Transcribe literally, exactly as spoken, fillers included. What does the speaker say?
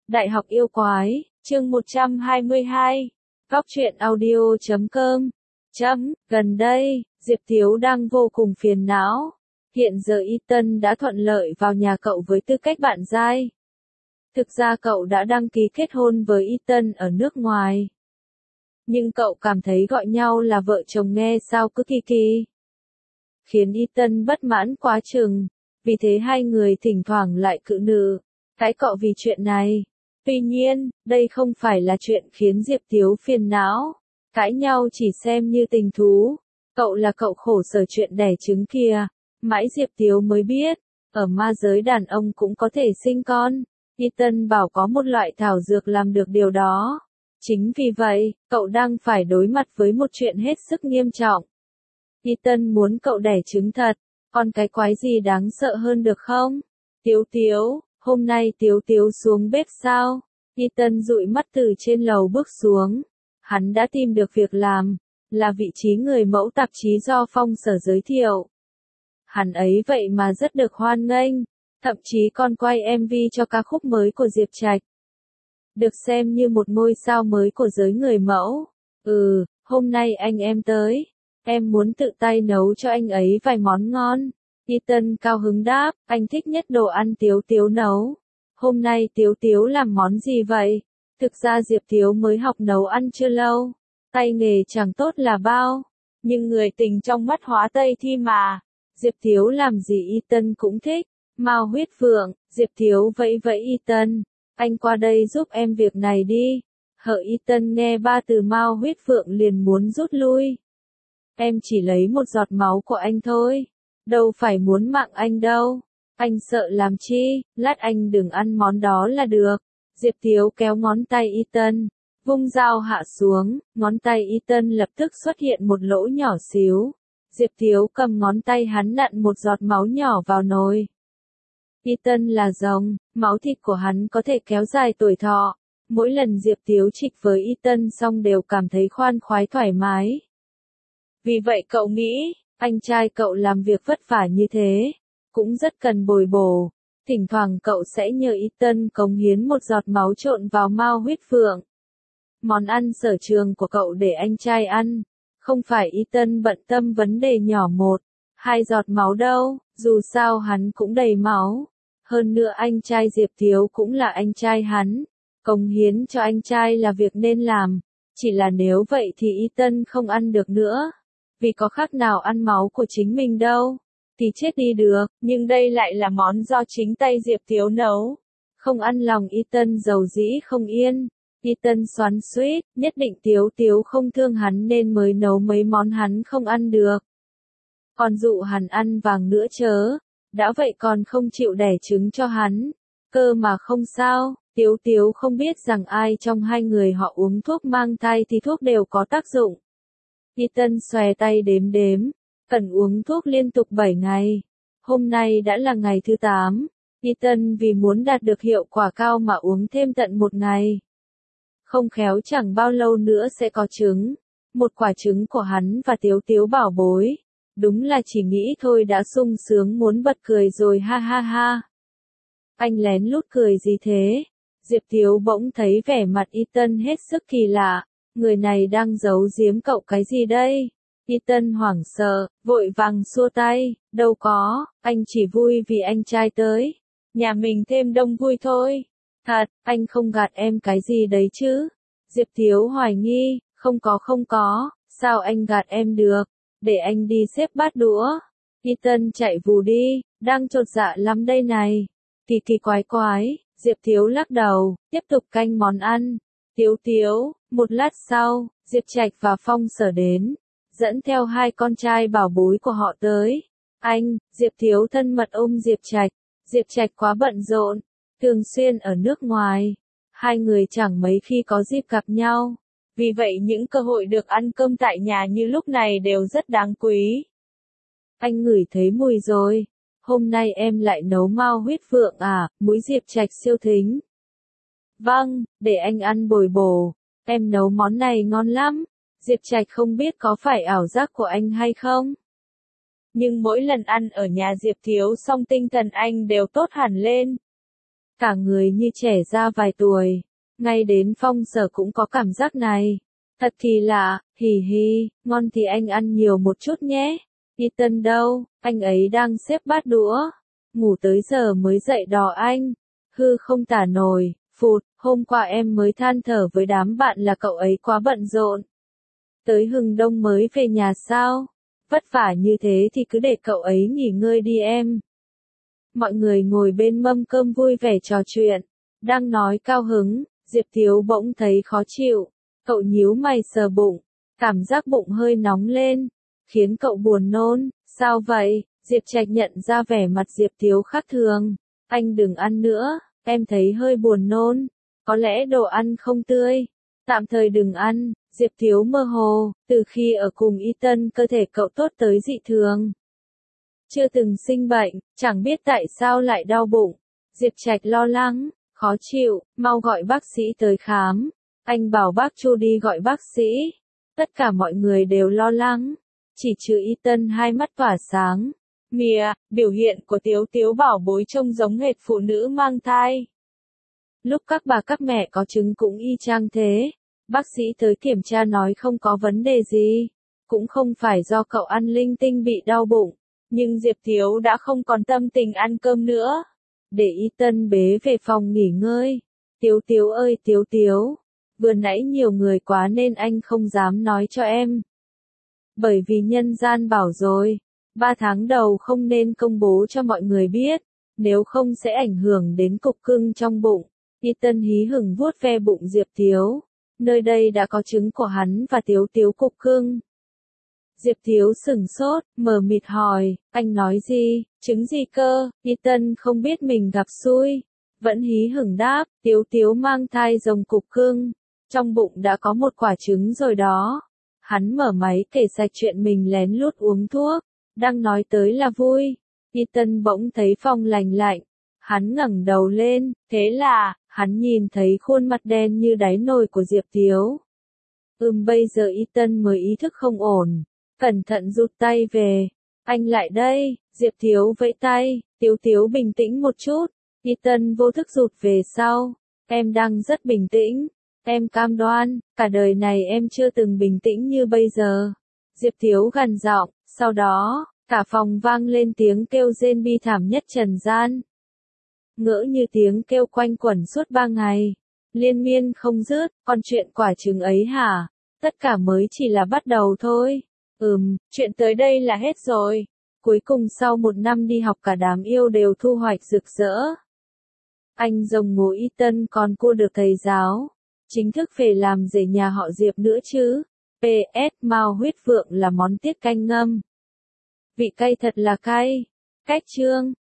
Đại học yêu quái, chương một trăm hai mươi hai. Góc truyện audio chấm com. Chấm, gần đây, Diệp Thiếu đang vô cùng phiền não. Hiện giờ Ethan đã thuận lợi vào nhà cậu với tư cách bạn giai. Thực ra cậu đã đăng ký kết hôn với Ethan ở nước ngoài. Nhưng cậu cảm thấy gọi nhau là vợ chồng nghe sao cứ kỳ kỳ. Khiến Ethan bất mãn quá chừng. Vì thế hai người thỉnh thoảng lại cự nữ, cãi cọ vì chuyện này. Tuy nhiên, đây không phải là chuyện khiến Diệp Thiếu phiền não. Cãi nhau chỉ xem như tình thú. Cậu là cậu khổ sở chuyện đẻ trứng kìa. Mãi Diệp Thiếu mới biết, ở ma giới đàn ông cũng có thể sinh con. Ethan bảo có một loại thảo dược làm được điều đó. Chính vì vậy, cậu đang phải đối mặt với một chuyện hết sức nghiêm trọng. Ethan muốn cậu đẻ trứng thật. Còn cái quái gì đáng sợ hơn được không? Tiếu Tiếu, hôm nay Tiếu Tiếu xuống bếp sao? Ethan dụi mắt từ trên lầu bước xuống. Hắn đã tìm được việc làm, là vị trí người mẫu tạp chí do Phong Sở giới thiệu. Hắn ấy vậy mà rất được hoan nghênh, thậm chí còn quay em vê cho ca khúc mới của Diệp Trạch. Được xem như một ngôi sao mới của giới người mẫu. Ừ, hôm nay anh em tới. Em muốn tự tay nấu cho anh ấy vài món ngon. Ethan cao hứng đáp, anh thích nhất đồ ăn Tiếu Tiếu nấu. Hôm nay Tiếu Tiếu làm món gì vậy? Thực ra Diệp Thiếu mới học nấu ăn chưa lâu. Tay nghề chẳng tốt là bao. Nhưng người tình trong mắt hóa Tây thi mà. Diệp Thiếu làm gì Ethan cũng thích. Mao huyết phượng, Diệp Thiếu vẫy vẫy Ethan. Anh qua đây giúp em việc này đi. Hợ Ethan nghe ba từ Mao huyết phượng liền muốn rút lui. Em chỉ lấy một giọt máu của anh thôi. Đâu phải muốn mạng anh đâu. Anh sợ làm chi, lát anh đừng ăn món đó là được. Diệp Thiếu kéo ngón tay Ethan, vung dao hạ xuống, ngón tay Ethan lập tức xuất hiện một lỗ nhỏ xíu. Diệp Thiếu cầm ngón tay hắn nặn một giọt máu nhỏ vào nồi. Ethan là rồng, máu thịt của hắn có thể kéo dài tuổi thọ. Mỗi lần Diệp Thiếu trịch với Ethan xong đều cảm thấy khoan khoái thoải mái. Vì vậy cậu nghĩ, anh trai cậu làm việc vất vả như thế, cũng rất cần bồi bổ. Thỉnh thoảng cậu sẽ nhờ Ethan cống hiến một giọt máu trộn vào Mao huyết phượng. Món ăn sở trường của cậu để anh trai ăn. Không phải Ethan bận tâm vấn đề nhỏ một, hai giọt máu đâu, dù sao hắn cũng đầy máu. Hơn nữa anh trai Diệp Thiếu cũng là anh trai hắn. Cống hiến cho anh trai là việc nên làm. Chỉ là nếu vậy thì Ethan không ăn được nữa. Vì có khác nào ăn máu của chính mình đâu. Thì chết đi được, nhưng đây lại là món do chính tay Diệp Thiếu nấu. Không ăn lòng Ethan dầu dĩ không yên. Ethan xoắn xuýt, nhất định Tiếu Tiếu không thương hắn nên mới nấu mấy món hắn không ăn được. Còn dụ hắn ăn vàng nữa chớ. Đã vậy còn không chịu đẻ trứng cho hắn. Cơ mà không sao, Tiếu Tiếu không biết rằng ai trong hai người họ uống thuốc mang thai thì thuốc đều có tác dụng. Ethan xòe tay đếm đếm. Cần uống thuốc liên tục bảy ngày. Hôm nay đã là ngày thứ tám. Ethan vì muốn đạt được hiệu quả cao mà uống thêm tận một ngày. Không khéo chẳng bao lâu nữa sẽ có trứng. Một quả trứng của hắn và Tiếu Tiếu bảo bối. Đúng là chỉ nghĩ thôi đã sung sướng muốn bật cười rồi ha ha ha. Anh lén lút cười gì thế? Diệp Thiếu bỗng thấy vẻ mặt Ethan hết sức kỳ lạ. Người này đang giấu giếm cậu cái gì đây? Ethan hoảng sợ, vội vàng xua tay, đâu có, anh chỉ vui vì anh trai tới. Nhà mình thêm đông vui thôi. Thật, anh không gạt em cái gì đấy chứ? Diệp Thiếu hoài nghi, không có không có, sao anh gạt em được? Để anh đi xếp bát đũa. Ethan chạy vù đi, đang chột dạ lắm đây này. Kỳ kỳ quái quái, Diệp Thiếu lắc đầu, tiếp tục canh món ăn. Tiếu Tiếu, một lát sau, Diệp Trạch và Phong Sở đến. Dẫn theo hai con trai bảo bối của họ tới. Anh, Diệp Thiếu thân mật ôm Diệp Trạch. Diệp Trạch quá bận rộn, thường xuyên ở nước ngoài. Hai người chẳng mấy khi có dịp gặp nhau. Vì vậy những cơ hội được ăn cơm tại nhà như lúc này đều rất đáng quý. Anh ngửi thấy mùi rồi. Hôm nay em lại nấu Mao huyết phượng à, mũi Diệp Trạch siêu thính. Vâng, để anh ăn bồi bổ. Em nấu món này ngon lắm. Diệp Trạch không biết có phải ảo giác của anh hay không. Nhưng mỗi lần ăn ở nhà Diệp Thiếu xong tinh thần anh đều tốt hẳn lên. cả người như trẻ ra vài tuổi. Ngay đến Phong Sở cũng có cảm giác này. Thật kỳ lạ, hì hì, ngon thì anh ăn nhiều một chút nhé. Ethan đâu, anh ấy đang xếp bát đũa. Ngủ tới giờ mới dậy đò anh. Hư không tả nổi, phụt, hôm qua em mới than thở với đám bạn là cậu ấy quá bận rộn. Tới hừng đông mới về nhà sao? Vất vả như thế thì cứ để cậu ấy nghỉ ngơi đi em. Mọi người ngồi bên mâm cơm vui vẻ trò chuyện. Đang nói cao hứng, Diệp Thiếu bỗng thấy khó chịu. Cậu nhíu mày sờ bụng. Cảm giác bụng hơi nóng lên. Khiến cậu buồn nôn. Sao vậy? Diệp Trạch nhận ra vẻ mặt Diệp Thiếu khác thường. Anh đừng ăn nữa, em thấy hơi buồn nôn. Có lẽ đồ ăn không tươi. Tạm thời đừng ăn. Diệp Thiếu mơ hồ, từ khi ở cùng Ethan cơ thể cậu tốt tới dị thường. Chưa từng sinh bệnh, chẳng biết tại sao lại đau bụng. Diệp Trạch lo lắng, khó chịu, mau gọi bác sĩ tới khám. Anh bảo bác Chu đi gọi bác sĩ. Tất cả mọi người đều lo lắng. Chỉ trừ Ethan hai mắt tỏa sáng. Mìa, biểu hiện của Tiếu Tiếu bảo bối trông giống hệt phụ nữ mang thai. Lúc các bà các mẹ có trứng cũng y chang thế. Bác sĩ tới kiểm tra nói không có vấn đề gì. Cũng không phải do cậu ăn linh tinh bị đau bụng. Nhưng Diệp Thiếu đã không còn tâm tình ăn cơm nữa. Để Ethan bế về phòng nghỉ ngơi. Tiếu Tiếu ơi Tiếu Tiếu. Vừa nãy nhiều người quá nên anh không dám nói cho em. Bởi vì nhân gian bảo rồi. Ba tháng đầu không nên công bố cho mọi người biết. Nếu không sẽ ảnh hưởng đến cục cưng trong bụng. Ethan hí hửng vuốt ve bụng Diệp Thiếu. Nơi đây đã có trứng của hắn và Tiếu Tiếu cục cưng. Diệp Thiếu sửng sốt, mờ mịt hỏi, anh nói gì, trứng gì cơ? Ethan không biết mình gặp xui. Vẫn hí hửng đáp, Tiếu Tiếu mang thai rồng cục cưng. Trong bụng đã có một quả trứng rồi đó. Hắn mở máy kể sạch chuyện mình lén lút uống thuốc. Đang nói tới là vui. Ethan bỗng thấy Phong lành lạnh. Hắn ngẩng đầu lên, thế là, hắn nhìn thấy khuôn mặt đen như đáy nồi của Diệp Thiếu. Ừm bây giờ Ethan mới ý thức không ổn. Cẩn thận rụt tay về. Anh lại đây, Diệp Thiếu vẫy tay, Tiếu Tiếu bình tĩnh một chút. Ethan vô thức rụt về sau. Em đang rất bình tĩnh. Em cam đoan, cả đời này em chưa từng bình tĩnh như bây giờ. Diệp Thiếu gằn giọng, sau đó, cả phòng vang lên tiếng kêu rên bi thảm nhất trần gian. Ngỡ như tiếng kêu quanh quẩn suốt ba ngày. Liên miên không dứt, còn chuyện quả trứng ấy hả? Tất cả mới chỉ là bắt đầu thôi. Ừm, chuyện tới đây là hết rồi. Cuối cùng sau một năm đi học cả đám yêu đều thu hoạch rực rỡ. Anh rồng ngố Ethan còn cua được thầy giáo. Chính thức về làm rể nhà họ Diệp nữa chứ. pê ét Mao huyết vượng là món tiết canh ngâm. Vị cay thật là cay. Cách chương